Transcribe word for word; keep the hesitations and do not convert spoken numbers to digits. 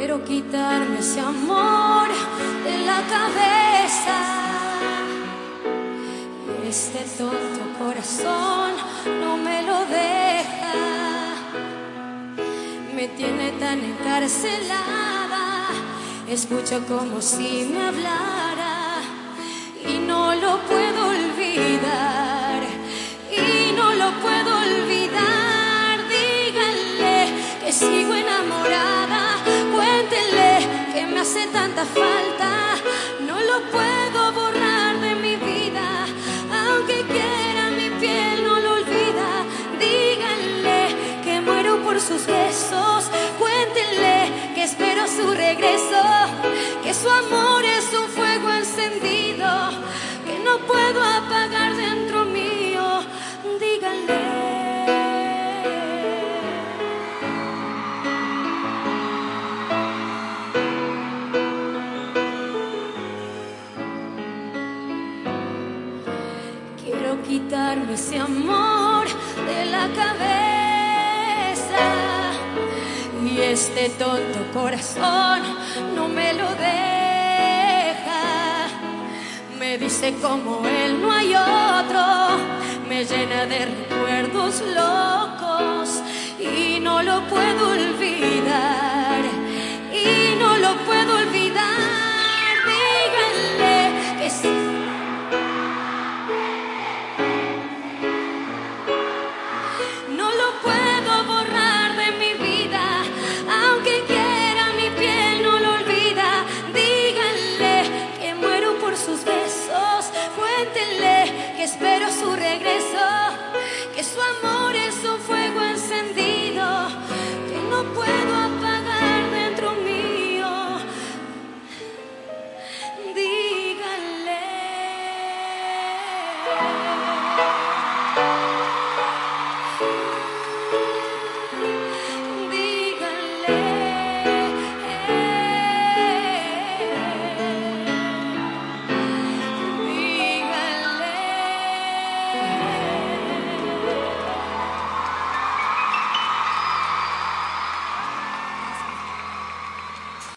Quiero quitarme ese amor de la cabeza. Este tonto corazón no me lo deja. Me tiene tan encarcelada. Escucho como si me hablara y no lo puedo olvidar. Y no lo puedo olvidar. Díganle que sigo enamorada. Cuéntenle que me hace tanta falta. No lo puedo borrar de mi vida. Aunque quiera, mi piel no lo olvida. Díganle que muero por sus besos. Cuéntenle que espero su regreso. Que su amor es un fuego encendido que no puedo apagar dentro mío. Díganle. Quiero quitarme ese amor de la cabeza. Y este tonto corazón no me lo deja. Me dice como él no hay otro. Me llena de recuerdos locos y no lo puedo olvidar.